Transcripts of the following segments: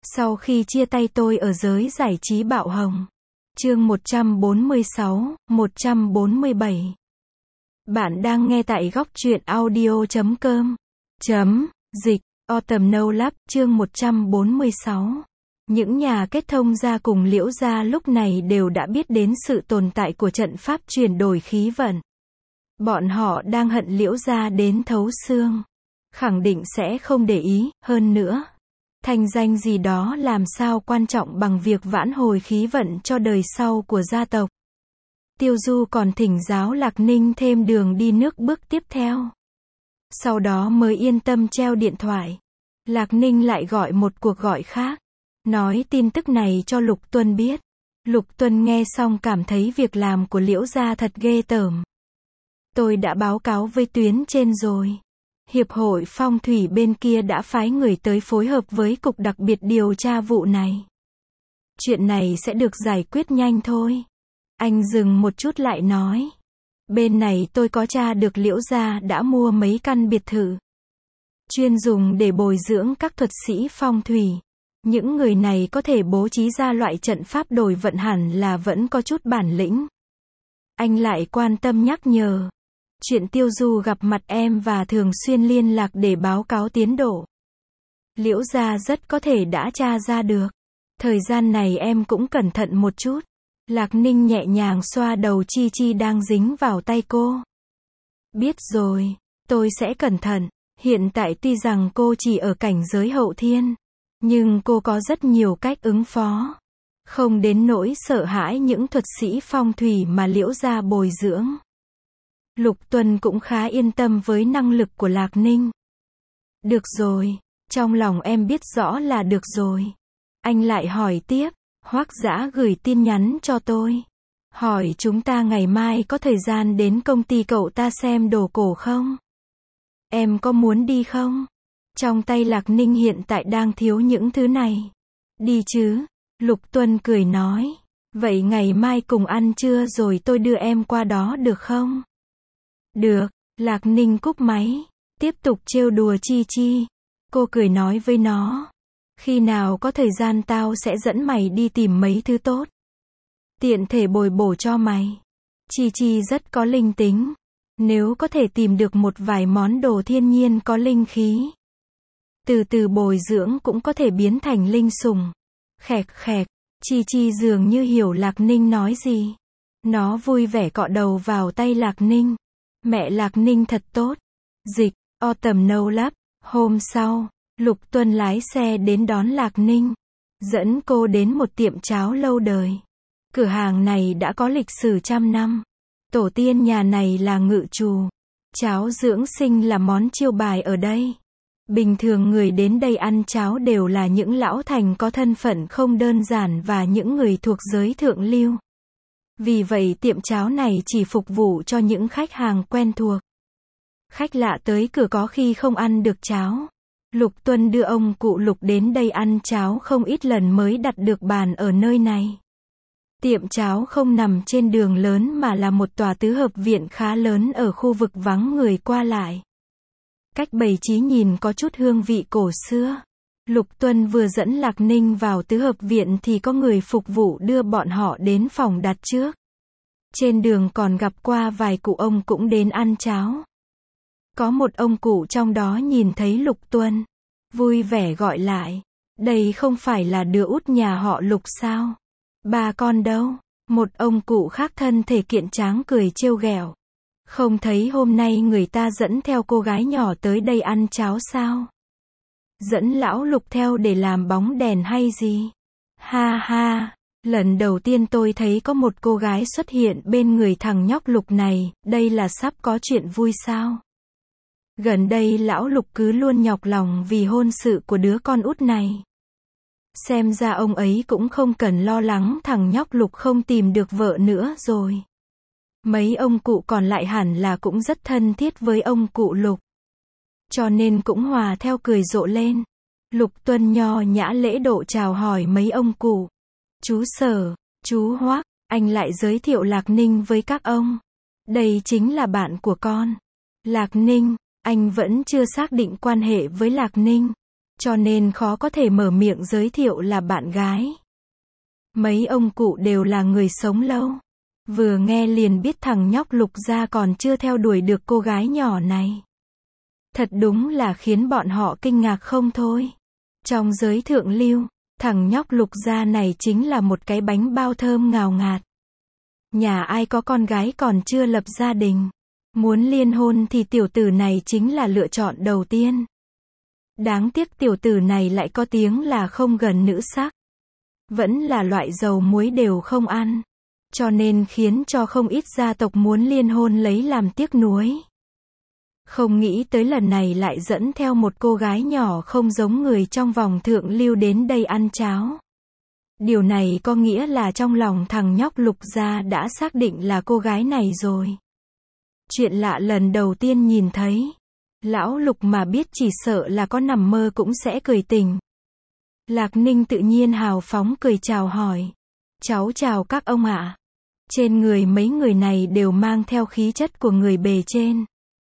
Sau khi chia tay tôi ở giới giải trí bạo hồng. Chương 146, 147. Bạn đang nghe tại góc truyện audio.com. Dịch, Autumn No Love, chương 146. Những nhà kết thông gia cùng Liễu gia lúc này đều đã biết đến sự tồn tại của trận pháp chuyển đổi khí vận. Bọn họ đang hận Liễu gia đến thấu xương. Khẳng định sẽ không để ý, hơn nữa. Thành danh gì đó làm sao quan trọng bằng việc vãn hồi khí vận cho đời sau của gia tộc. Tiêu Du còn thỉnh giáo Lạc Ninh thêm đường đi nước bước tiếp theo. Sau đó mới yên tâm treo điện thoại. Lạc Ninh lại gọi một cuộc gọi khác. Nói tin tức này cho Lục Tuân biết. Lục Tuân nghe xong cảm thấy việc làm của Liễu gia thật ghê tởm. Tôi đã báo cáo với tuyến trên rồi. Hiệp hội phong thủy bên kia đã phái người tới phối hợp với cục đặc biệt điều tra vụ này. Chuyện này sẽ được giải quyết nhanh thôi. Anh dừng một chút lại nói. Bên này tôi có tra được Liễu gia đã mua mấy căn biệt thự. Chuyên dùng để bồi dưỡng các thuật sĩ phong thủy. Những người này có thể bố trí ra loại trận pháp đổi vận hẳn là vẫn có chút bản lĩnh. Anh lại quan tâm nhắc nhở. Chuyện Tiêu Du gặp mặt em và thường xuyên liên lạc để báo cáo tiến độ. Liễu gia rất có thể đã tra ra được. Thời gian này em cũng cẩn thận một chút. Lạc Ninh nhẹ nhàng xoa đầu Chi Chi đang dính vào tay cô. Biết rồi, tôi sẽ cẩn thận. Hiện tại tuy rằng cô chỉ ở cảnh giới hậu thiên, nhưng cô có rất nhiều cách ứng phó. Không đến nỗi sợ hãi những thuật sĩ phong thủy mà Liễu gia bồi dưỡng. Lục Tuân cũng khá yên tâm với năng lực của Lạc Ninh. Được rồi, trong lòng em biết rõ là được rồi. Anh lại hỏi tiếp, Hoắc Dã gửi tin nhắn cho tôi. Hỏi chúng ta ngày mai có thời gian đến công ty cậu ta xem đồ cổ không? Em có muốn đi không? Trong tay Lạc Ninh hiện tại đang thiếu những thứ này. Đi chứ, Lục Tuân cười nói. Vậy ngày mai cùng ăn trưa rồi tôi đưa em qua đó được không? Được, Lạc Ninh cúp máy, tiếp tục trêu đùa Chi Chi. Cô cười nói với nó. Khi nào có thời gian tao sẽ dẫn mày đi tìm mấy thứ tốt. Tiện thể bồi bổ cho mày. Chi Chi rất có linh tính. Nếu có thể tìm được một vài món đồ thiên nhiên có linh khí. Từ từ bồi dưỡng cũng có thể biến thành linh sủng. Khẹt khẹt, Chi Chi dường như hiểu Lạc Ninh nói gì. Nó vui vẻ cọ đầu vào tay Lạc Ninh. Mẹ Lạc Ninh thật tốt. Dịch, Autumn No Love. Hôm sau, Lục Tuân lái xe đến đón Lạc Ninh. Dẫn cô đến một tiệm cháo lâu đời. Cửa hàng này đã có lịch sử trăm năm. Tổ tiên nhà này là ngự trù. Cháo dưỡng sinh là món chiêu bài ở đây. Bình thường người đến đây ăn cháo đều là những lão thành có thân phận không đơn giản và những người thuộc giới thượng lưu. Vì vậy tiệm cháo này chỉ phục vụ cho những khách hàng quen thuộc. Khách lạ tới cửa có khi không ăn được cháo. Lục Tuân đưa ông cụ Lục đến đây ăn cháo không ít lần mới đặt được bàn ở nơi này. Tiệm cháo không nằm trên đường lớn mà là một tòa tứ hợp viện khá lớn ở khu vực vắng người qua lại. Cách bày trí nhìn có chút hương vị cổ xưa. Lục Tuân vừa dẫn Lạc Ninh vào tứ hợp viện thì có người phục vụ đưa bọn họ đến phòng đặt trước. Trên đường còn gặp qua vài cụ ông cũng đến ăn cháo. Có một ông cụ trong đó nhìn thấy Lục Tuân. Vui vẻ gọi lại. Đây không phải là đứa út nhà họ Lục sao? Ba con đâu? Một ông cụ khác thân thể kiện tráng cười trêu ghẹo. Không thấy hôm nay người ta dẫn theo cô gái nhỏ tới đây ăn cháo sao? Dẫn lão Lục theo để làm bóng đèn hay gì? Ha ha, lần đầu tiên tôi thấy có một cô gái xuất hiện bên người thằng nhóc Lục này, đây là sắp có chuyện vui sao? Gần đây lão Lục cứ luôn nhọc lòng vì hôn sự của đứa con út này. Xem ra ông ấy cũng không cần lo lắng thằng nhóc Lục không tìm được vợ nữa rồi. Mấy ông cụ còn lại hẳn là cũng rất thân thiết với ông cụ Lục. Cho nên cũng hòa theo cười rộ lên. Lục Tuân nho nhã lễ độ chào hỏi mấy ông cụ. Chú Sở, chú Hoắc, anh lại giới thiệu Lạc Ninh với các ông. Đây chính là bạn của con. Lạc Ninh, anh vẫn chưa xác định quan hệ với Lạc Ninh. cho nên khó có thể mở miệng giới thiệu là bạn gái. Mấy ông cụ đều là người sống lâu. Vừa nghe liền biết thằng nhóc Lục gia còn chưa theo đuổi được cô gái nhỏ này. Thật đúng là khiến bọn họ kinh ngạc không thôi. Trong giới thượng lưu, thằng nhóc Lục gia này chính là một cái bánh bao thơm ngào ngạt. Nhà ai có con gái còn chưa lập gia đình, muốn liên hôn thì tiểu tử này chính là lựa chọn đầu tiên. Đáng tiếc tiểu tử này lại có tiếng là không gần nữ sắc. Vẫn là loại dầu muối đều không ăn. Cho nên khiến cho không ít gia tộc muốn liên hôn lấy làm tiếc nuối. Không nghĩ tới lần này lại dẫn theo một cô gái nhỏ không giống người trong vòng thượng lưu đến đây ăn cháo. Điều này có nghĩa là trong lòng thằng nhóc Lục gia đã xác định là cô gái này rồi. Chuyện lạ lần đầu tiên nhìn thấy. Lão Lục mà biết chỉ sợ là có nằm mơ cũng sẽ cười tỉnh. Lạc Ninh tự nhiên hào phóng cười chào hỏi. Cháu chào các ông ạ. Trên người mấy người này đều mang theo khí chất của người bề trên.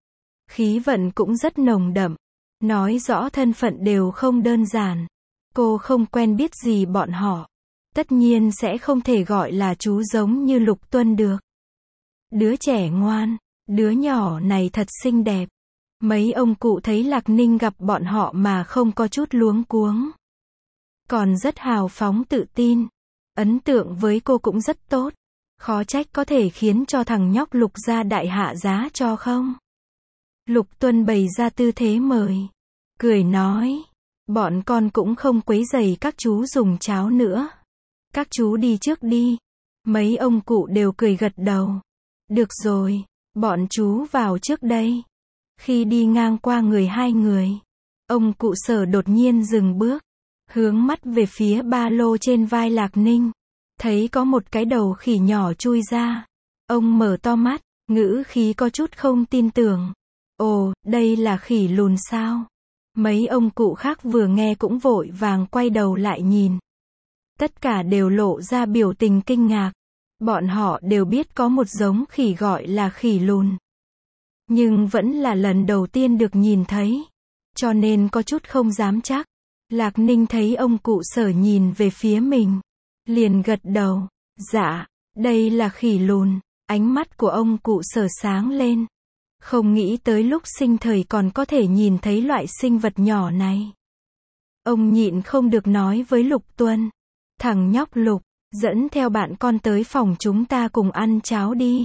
Khí vận cũng rất nồng đậm. Nói rõ thân phận đều không đơn giản. Cô không quen biết gì bọn họ. Tất nhiên sẽ không thể gọi là chú giống như Lục Tuân được. Đứa trẻ ngoan, đứa nhỏ này thật xinh đẹp. Mấy ông cụ thấy Lạc Ninh gặp bọn họ mà không có chút luống cuống. Còn rất hào phóng tự tin. Ấn tượng với cô cũng rất tốt. Khó trách có thể khiến cho thằng nhóc Lục gia đại hạ giá cho không. Lục Tuân bày ra tư thế mời. Cười nói. Bọn con cũng không quấy rầy các chú dùng cháo nữa. Các chú đi trước đi. Mấy ông cụ đều cười gật đầu. Được rồi, bọn chú vào trước đây. Khi đi ngang qua hai người, ông cụ Sở đột nhiên dừng bước, hướng mắt về phía ba lô trên vai Lạc Ninh. Thấy có một cái đầu khỉ nhỏ chui ra. Ông mở to mắt, ngữ khí có chút không tin tưởng. Ồ, đây là khỉ lùn sao? Mấy ông cụ khác vừa nghe cũng vội vàng quay đầu lại nhìn. Tất cả đều lộ ra biểu tình kinh ngạc. Bọn họ đều biết có một giống khỉ gọi là khỉ lùn. Nhưng vẫn là lần đầu tiên được nhìn thấy. Cho nên có chút không dám chắc. Lạc Ninh thấy ông cụ Sở nhìn về phía mình. Liền gật đầu. Dạ, đây là khỉ lùn. Ánh mắt của ông cụ Sở sáng lên. Không nghĩ tới lúc sinh thời còn có thể nhìn thấy loại sinh vật nhỏ này. Ông nhịn không được nói với Lục Tuân. Thằng nhóc Lục, dẫn theo bạn con tới phòng chúng ta cùng ăn cháo đi.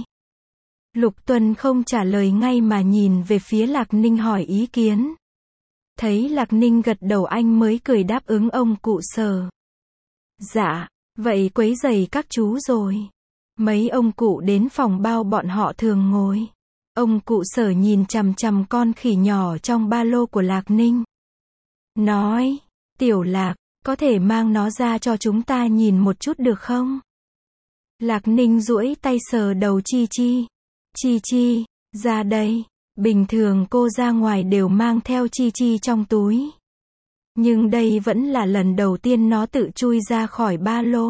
Lục Tuân không trả lời ngay mà nhìn về phía Lạc Ninh hỏi ý kiến. Thấy Lạc Ninh gật đầu anh mới cười đáp ứng ông cụ Sở. Dạ, vậy quấy rầy các chú rồi. Mấy ông cụ đến phòng bao bọn họ thường ngồi. Ông cụ Sở nhìn chằm chằm con khỉ nhỏ trong ba lô của Lạc Ninh. Nói, Tiểu Lạc, có thể mang nó ra cho chúng ta nhìn một chút được không? Lạc Ninh duỗi tay sờ đầu Chi Chi. Chi Chi, ra đây. Bình thường cô ra ngoài đều mang theo Chi Chi trong túi. Nhưng đây vẫn là lần đầu tiên nó tự chui ra khỏi ba lô.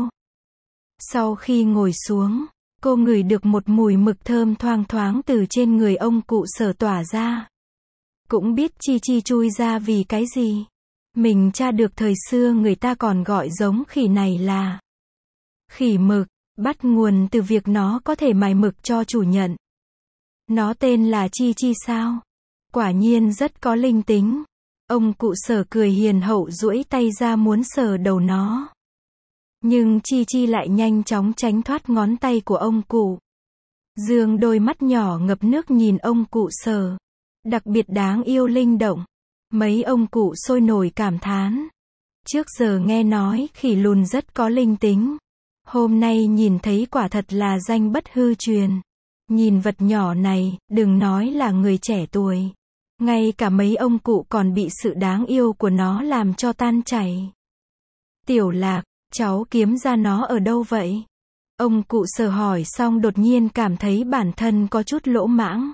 Sau khi ngồi xuống, cô ngửi được một mùi mực thơm thoang thoáng từ trên người ông cụ Sở tỏa ra. Cũng biết Chi Chi chui ra vì cái gì. Mình tra được thời xưa người ta còn gọi giống khỉ này là khỉ mực, bắt nguồn từ việc nó có thể mài mực cho chủ nhận. Nó tên là Chi Chi sao? Quả nhiên rất có linh tính. Ông cụ Sở cười hiền hậu duỗi tay ra muốn sờ đầu nó. Nhưng Chi Chi lại nhanh chóng tránh thoát ngón tay của ông cụ. Dương đôi mắt nhỏ ngập nước nhìn ông cụ Sở. Đặc biệt đáng yêu linh động. Mấy ông cụ sôi nổi cảm thán. Trước giờ nghe nói khỉ lùn rất có linh tính. Hôm nay nhìn thấy quả thật là danh bất hư truyền. Nhìn vật nhỏ này, đừng nói là người trẻ tuổi. Ngay cả mấy ông cụ còn bị sự đáng yêu của nó làm cho tan chảy. Tiểu Lạc, cháu kiếm ra nó ở đâu vậy? Ông cụ Sở hỏi xong đột nhiên cảm thấy bản thân có chút lỗ mãng.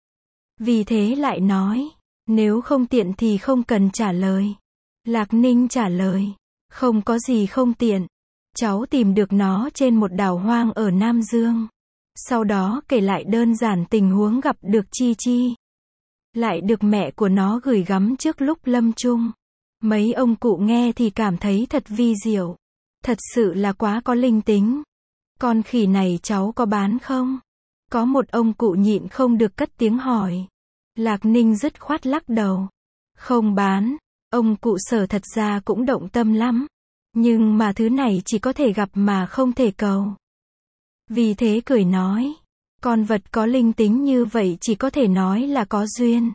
Vì thế lại nói, nếu không tiện thì không cần trả lời. Lạc Ninh trả lời, không có gì không tiện. Cháu tìm được nó trên một đảo hoang ở Nam Dương. Sau đó kể lại đơn giản tình huống gặp được Chi Chi. Lại được mẹ của nó gửi gắm trước lúc lâm chung. Mấy ông cụ nghe thì cảm thấy thật vi diệu. Thật sự là quá có linh tính. Con khỉ này cháu có bán không? Có một ông cụ nhịn không được cất tiếng hỏi. Lạc Ninh dứt khoát lắc đầu. Không bán. Ông cụ Sở thật ra cũng động tâm lắm. Nhưng mà thứ này chỉ có thể gặp mà không thể cầu. Vì thế cười nói. Con vật có linh tính như vậy chỉ có thể nói là có duyên.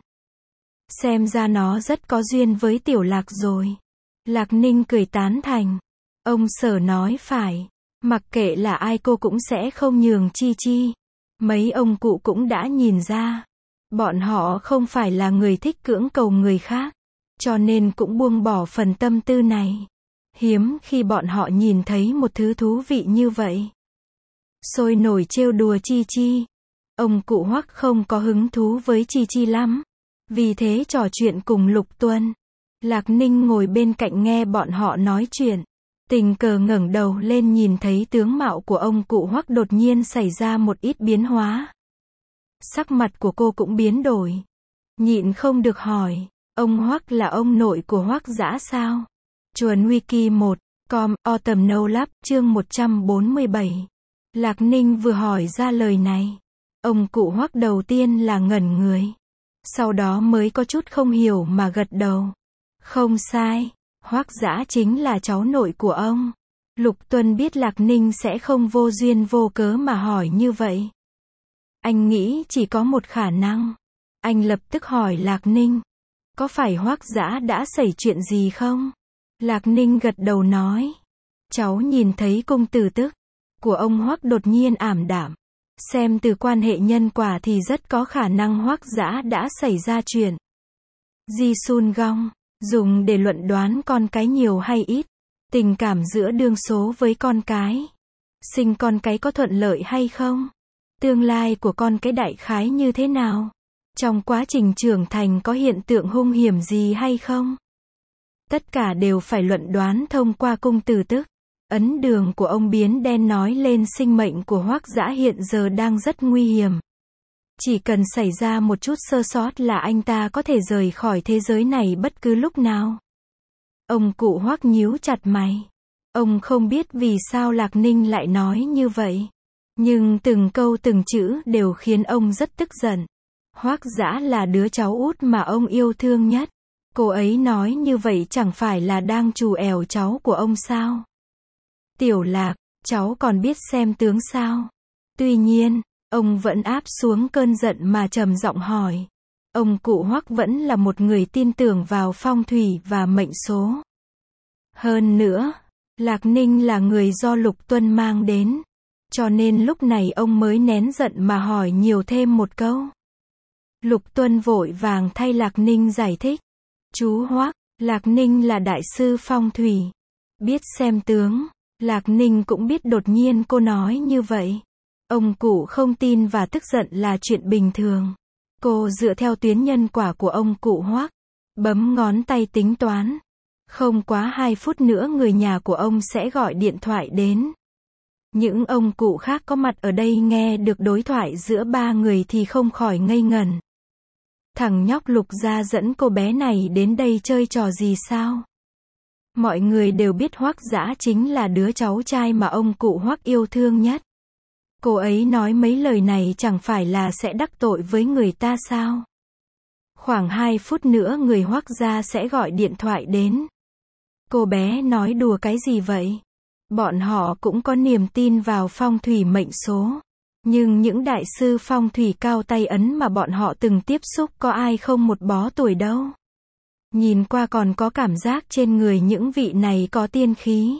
Xem ra nó rất có duyên với Tiểu Lạc rồi. Lạc Ninh cười tán thành. Ông Sở nói phải. Mặc kệ là ai cô cũng sẽ không nhường Chi Chi. Mấy ông cụ cũng đã nhìn ra. Bọn họ không phải là người thích cưỡng cầu người khác. Cho nên cũng buông bỏ phần tâm tư này. Hiếm khi bọn họ nhìn thấy một thứ thú vị như vậy. Sôi nổi trêu đùa Chi Chi. Ông cụ Hoắc không có hứng thú với Chi Chi lắm. Vì thế trò chuyện cùng Lục Tuân. Lạc Ninh ngồi bên cạnh nghe bọn họ nói chuyện. Tình cờ ngẩng đầu lên nhìn thấy tướng mạo của ông cụ Hoắc đột nhiên xảy ra một ít biến hóa. Sắc mặt của cô cũng biến đổi. Nhịn không được hỏi, ông Hoắc là ông nội của Hoắc Dã sao? Chuồn Wiki 1.com, Autumn No Lab, chương 147. Lạc Ninh vừa hỏi ra lời này. Ông cụ Hoắc đầu tiên là ngẩn người. Sau đó mới có chút không hiểu mà gật đầu. Không sai, Hoắc Dã chính là cháu nội của ông. Lục Tuân biết Lạc Ninh sẽ không vô duyên vô cớ mà hỏi như vậy. Anh nghĩ chỉ có một khả năng. Anh lập tức hỏi Lạc Ninh. Có phải Hoắc Dã đã xảy chuyện gì không? Lạc Ninh gật đầu nói. Cháu nhìn thấy công tử tức của ông Hoắc đột nhiên ảm đạm. Xem từ quan hệ nhân quả thì rất có khả năng Hoắc Dã đã xảy ra chuyện. Ji Sun Gong, dùng để luận đoán con cái nhiều hay ít. Tình cảm giữa đương số với con cái. Sinh con cái có thuận lợi hay không? Tương lai của con cái đại khái như thế nào? Trong quá trình trưởng thành có hiện tượng hung hiểm gì hay không? Tất cả đều phải luận đoán thông qua cung tử tức. Ấn đường của ông biến đen nói lên sinh mệnh của Hoắc Dã hiện giờ đang rất nguy hiểm. Chỉ cần xảy ra một chút sơ sót là anh ta có thể rời khỏi thế giới này bất cứ lúc nào. Ông cụ Hoắc nhíu chặt mày. Ông không biết vì sao Lạc Ninh lại nói như vậy. Nhưng từng câu từng chữ đều khiến ông rất tức giận. Hoắc Dã là đứa cháu út mà ông yêu thương nhất. Cô ấy nói như vậy chẳng phải là đang trù ẻo cháu của ông sao? Tiểu Lạc, cháu còn biết xem tướng sao? Tuy nhiên, ông vẫn áp xuống cơn giận mà trầm giọng hỏi. Ông cụ Hoắc vẫn là một người tin tưởng vào phong thủy và mệnh số. Hơn nữa, Lạc Ninh là người do Lục Tuân mang đến. Cho nên lúc này ông mới nén giận mà hỏi nhiều thêm một câu. Lục Tuân vội vàng thay Lạc Ninh giải thích. Chú Hoắc, Lạc Ninh là đại sư phong thủy. Biết xem tướng. Lạc Ninh cũng biết đột nhiên cô nói như vậy. Ông cụ không tin và tức giận là chuyện bình thường. Cô dựa theo tuyến nhân quả của ông cụ Hoắc. Bấm ngón tay tính toán. Không quá 2 phút nữa người nhà của ông sẽ gọi điện thoại đến. Những ông cụ khác có mặt ở đây nghe được đối thoại giữa ba người thì không khỏi ngây ngẩn. Thằng nhóc Lục gia dẫn cô bé này đến đây chơi trò gì sao? Mọi người đều biết Hoắc Dã chính là đứa cháu trai mà ông cụ Hoắc yêu thương nhất. Cô ấy nói mấy lời này chẳng phải là sẽ đắc tội với người ta sao? Khoảng 2 phút nữa người Hoắc gia sẽ gọi điện thoại đến. Cô bé nói đùa cái gì vậy? Bọn họ cũng có niềm tin vào phong thủy mệnh số. Nhưng những đại sư phong thủy cao tay ấn mà bọn họ từng tiếp xúc có ai không một bó tuổi đâu. Nhìn qua còn có cảm giác trên người những vị này có tiên khí.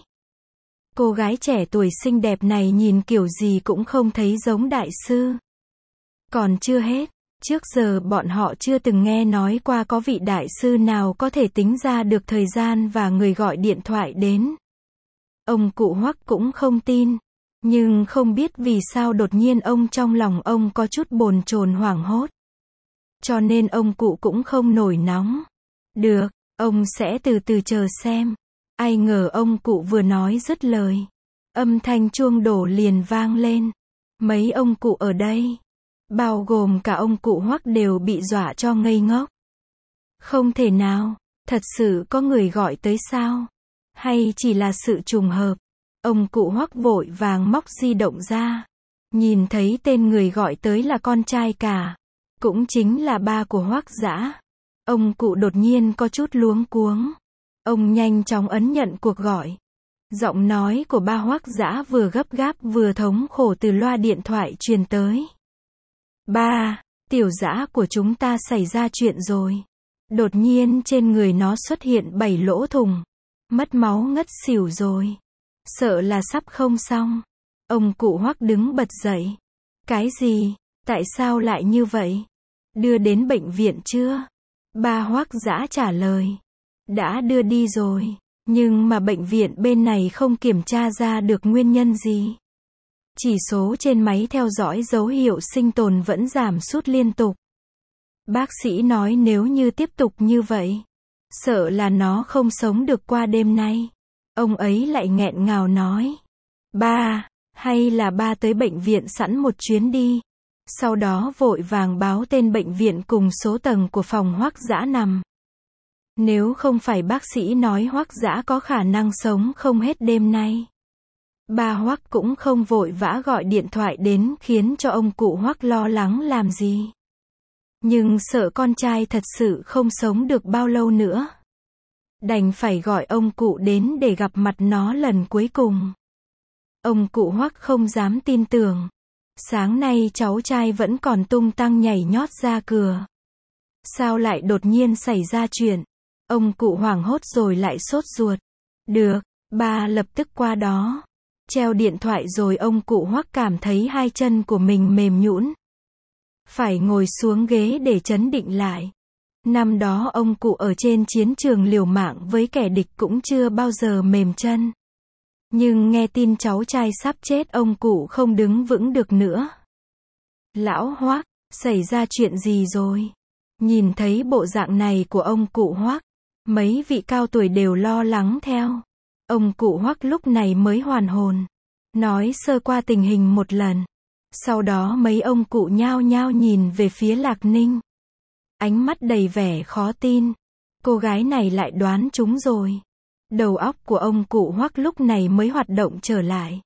Cô gái trẻ tuổi xinh đẹp này nhìn kiểu gì cũng không thấy giống đại sư. Còn chưa hết, trước giờ bọn họ chưa từng nghe nói qua có vị đại sư nào có thể tính ra được thời gian và người gọi điện thoại đến. Ông cụ Hoắc cũng không tin. Nhưng không biết vì sao đột nhiên ông trong lòng ông có chút bồn chồn hoảng hốt. Cho nên ông cụ cũng không nổi nóng. Được, ông sẽ từ từ chờ xem. Ai ngờ ông cụ vừa nói dứt lời. Âm thanh chuông đổ liền vang lên. Mấy ông cụ ở đây, bao gồm cả ông cụ Hoắc đều bị dọa cho ngây ngốc. Không thể nào, Thật sự có người gọi tới sao? Hay chỉ là sự trùng hợp? Ông cụ Hoắc vội vàng móc di động ra. Nhìn thấy tên người gọi tới là con trai cả. Cũng chính là ba của Hoắc Dã. Ông cụ đột nhiên có chút luống cuống. Ông nhanh chóng ấn nhận cuộc gọi. Giọng nói của ba Hoắc Dã vừa gấp gáp vừa thống khổ từ loa điện thoại truyền tới. Ba, tiểu Dã của chúng ta xảy ra chuyện rồi. Đột nhiên trên người nó xuất hiện 7 lỗ thủng. Mất máu ngất xỉu rồi. Sợ là sắp không xong. Ông cụ Hoắc đứng bật dậy. Cái gì? Tại sao lại như vậy? Đưa đến bệnh viện chưa? Ba Hoắc Dã trả lời. Đã đưa đi rồi. Nhưng mà bệnh viện bên này không kiểm tra ra được nguyên nhân gì. Chỉ số trên máy theo dõi dấu hiệu sinh tồn vẫn giảm sút liên tục. Bác sĩ nói nếu như tiếp tục như vậy, sợ là nó không sống được qua đêm nay. Ông ấy lại nghẹn ngào nói. Ba, hay là ba tới bệnh viện sẵn một chuyến đi. Sau đó vội vàng báo tên bệnh viện cùng số tầng của phòng Hoắc Dã nằm. Nếu không phải bác sĩ nói Hoắc Dã có khả năng sống không hết đêm nay. Ba Hoắc cũng không vội vã gọi điện thoại đến khiến cho ông cụ Hoắc lo lắng làm gì. Nhưng sợ con trai thật sự không sống được bao lâu nữa. Đành phải gọi ông cụ đến để gặp mặt nó lần cuối cùng. Ông cụ Hoắc không dám tin tưởng. Sáng nay cháu trai vẫn còn tung tăng nhảy nhót ra cửa. Sao lại đột nhiên xảy ra chuyện? Ông cụ hoảng hốt rồi lại sốt ruột. Được, ba lập tức qua đó. Treo điện thoại rồi ông cụ Hoắc cảm thấy hai chân của mình mềm nhũn. Phải ngồi xuống ghế để trấn định lại. Năm đó ông cụ ở trên chiến trường liều mạng với kẻ địch cũng chưa bao giờ mềm chân. Nhưng nghe tin cháu trai sắp chết ông cụ không đứng vững được nữa. Lão Hoắc, xảy ra chuyện gì rồi? Nhìn thấy bộ dạng này của ông cụ Hoắc, mấy vị cao tuổi đều lo lắng theo. Ông cụ Hoắc lúc này mới hoàn hồn. Nói sơ qua tình hình một lần. Sau đó mấy ông cụ nhao nhao nhìn về phía Lạc Ninh. Ánh mắt đầy vẻ khó tin. Cô gái này lại đoán trúng rồi. Đầu óc của ông cụ Hoắc lúc này mới hoạt động trở lại.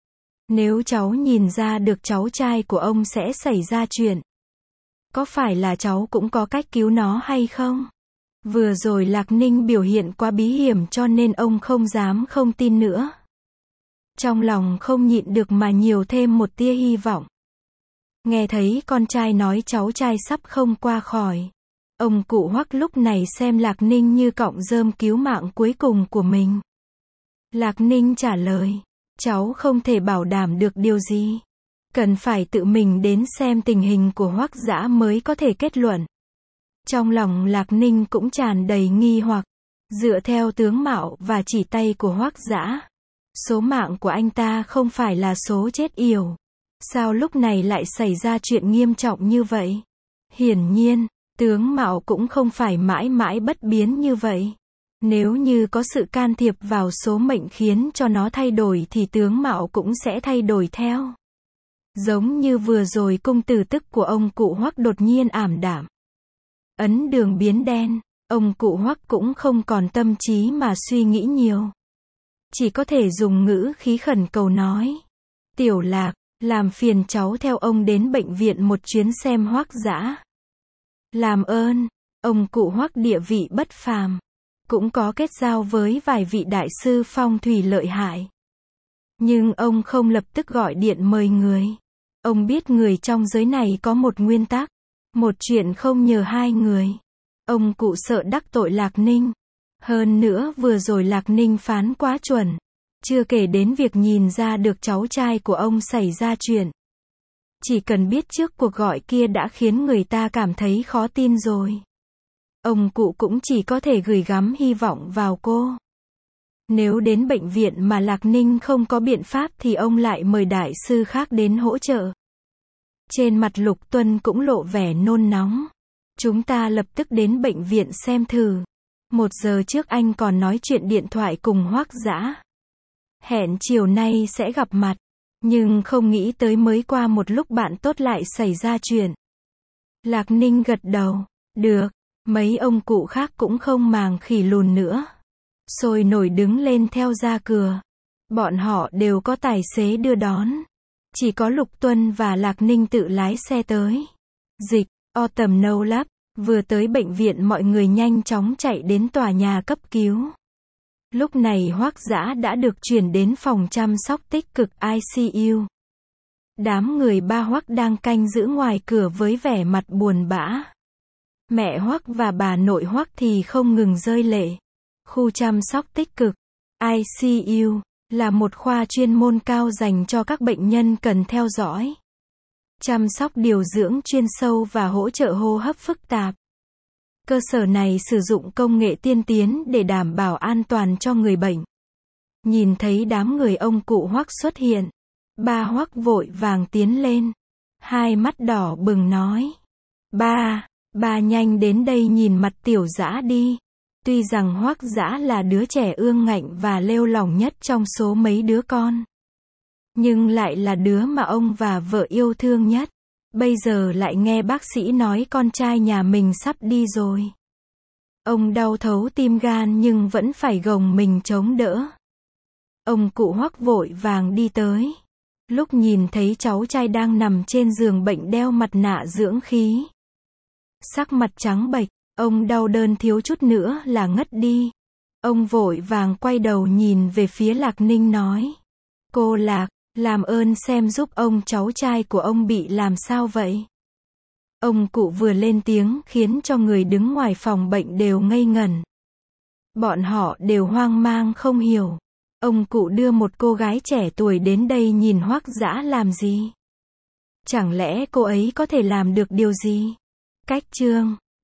Nếu cháu nhìn ra được cháu trai của ông sẽ xảy ra chuyện, có phải là cháu cũng có cách cứu nó hay không? Vừa rồi Lạc Ninh biểu hiện quá bí hiểm cho nên ông không dám không tin nữa. Trong lòng không nhịn được mà nhiều thêm một tia hy vọng. Nghe thấy con trai nói cháu trai sắp không qua khỏi. Ông cụ Hoắc lúc này xem Lạc Ninh như cọng rơm cứu mạng cuối cùng của mình. Lạc Ninh trả lời. Cháu không thể bảo đảm được điều gì. Cần phải tự mình đến xem tình hình của Hoắc Dã mới có thể kết luận. Trong lòng Lạc Ninh cũng tràn đầy nghi hoặc. Dựa theo tướng mạo và chỉ tay của Hoắc Dã, số mạng của anh ta không phải là số chết yểu. Sao lúc này lại xảy ra chuyện nghiêm trọng như vậy? Hiển nhiên, tướng mạo cũng không phải mãi mãi bất biến như vậy. Nếu như có sự can thiệp vào số mệnh khiến cho nó thay đổi thì tướng mạo cũng sẽ thay đổi theo. Giống như vừa rồi cung tử tức của ông cụ Hoắc đột nhiên ảm đạm. Ấn đường biến đen, ông cụ Hoắc cũng không còn tâm trí mà suy nghĩ nhiều. Chỉ có thể dùng ngữ khí khẩn cầu nói. Tiểu Lạc, làm phiền cháu theo ông đến bệnh viện một chuyến xem Hoắc Dã. Làm ơn, ông cụ Hoắc địa vị bất phàm. Cũng có kết giao với vài vị đại sư phong thủy lợi hại. Nhưng ông không lập tức gọi điện mời người. Ông biết người trong giới này có một nguyên tắc. Một chuyện không nhờ hai người. Ông cụ sợ đắc tội Lạc Ninh. Hơn nữa vừa rồi Lạc Ninh phán quá chuẩn. Chưa kể đến việc nhìn ra được cháu trai của ông xảy ra chuyện. Chỉ cần biết trước cuộc gọi kia đã khiến người ta cảm thấy khó tin rồi. Ông cụ cũng chỉ có thể gửi gắm hy vọng vào cô. Nếu đến bệnh viện mà Lạc Ninh không có biện pháp thì ông lại mời đại sư khác đến hỗ trợ. Trên mặt Lục Tuân cũng lộ vẻ nôn nóng. Chúng ta lập tức đến bệnh viện xem thử. 1 giờ trước anh còn nói chuyện điện thoại cùng Hoắc Dã. Hẹn chiều nay sẽ gặp mặt. Nhưng không nghĩ tới mới qua một lúc bạn tốt lại xảy ra chuyện. Lạc Ninh gật đầu. Được. Mấy ông cụ khác cũng không màng khỉ lùn nữa. Sôi nổi đứng lên theo ra cửa. Bọn họ đều có tài xế đưa đón. Chỉ có Lục Tuân và Lạc Ninh tự lái xe tới. Dịch, Autumn No Lab, vừa tới bệnh viện mọi người nhanh chóng chạy đến tòa nhà cấp cứu. Lúc này Hoắc Dã đã được chuyển đến phòng chăm sóc tích cực ICU. Đám người ba Hoắc đang canh giữ ngoài cửa với vẻ mặt buồn bã. Mẹ Hoắc và bà nội Hoắc thì không ngừng rơi lệ. Khu chăm sóc tích cực ICU là một khoa chuyên môn cao dành cho các bệnh nhân cần theo dõi, chăm sóc điều dưỡng chuyên sâu và hỗ trợ hô hấp phức tạp. Cơ sở này sử dụng công nghệ tiên tiến để đảm bảo an toàn cho người bệnh. Nhìn thấy đám người ông cụ Hoắc xuất hiện, ba Hoắc vội vàng tiến lên, hai mắt đỏ bừng nói: Ba nhanh đến đây nhìn mặt Tiểu Dã đi. Tuy rằng Hoắc Dã là đứa trẻ ương ngạnh và lêu lỏng nhất trong số mấy đứa con, nhưng lại là đứa mà ông và vợ yêu thương nhất. Bây giờ lại nghe bác sĩ nói con trai nhà mình sắp đi rồi. Ông đau thấu tim gan nhưng vẫn phải gồng mình chống đỡ. Ông cụ Hoắc vội vàng đi tới. Lúc nhìn thấy cháu trai đang nằm trên giường bệnh đeo mặt nạ dưỡng khí, sắc mặt trắng bệch, ông đau đớn thiếu chút nữa là ngất đi. Ông vội vàng quay đầu nhìn về phía Lạc Ninh nói: Cô Lạc, làm ơn xem giúp ông cháu trai của ông bị làm sao vậy? Ông cụ vừa lên tiếng khiến cho người đứng ngoài phòng bệnh đều ngây ngẩn. Bọn họ đều hoang mang không hiểu. Ông cụ đưa một cô gái trẻ tuổi đến đây nhìn Hoắc Dã làm gì? Chẳng lẽ cô ấy có thể làm được điều gì? Cách chương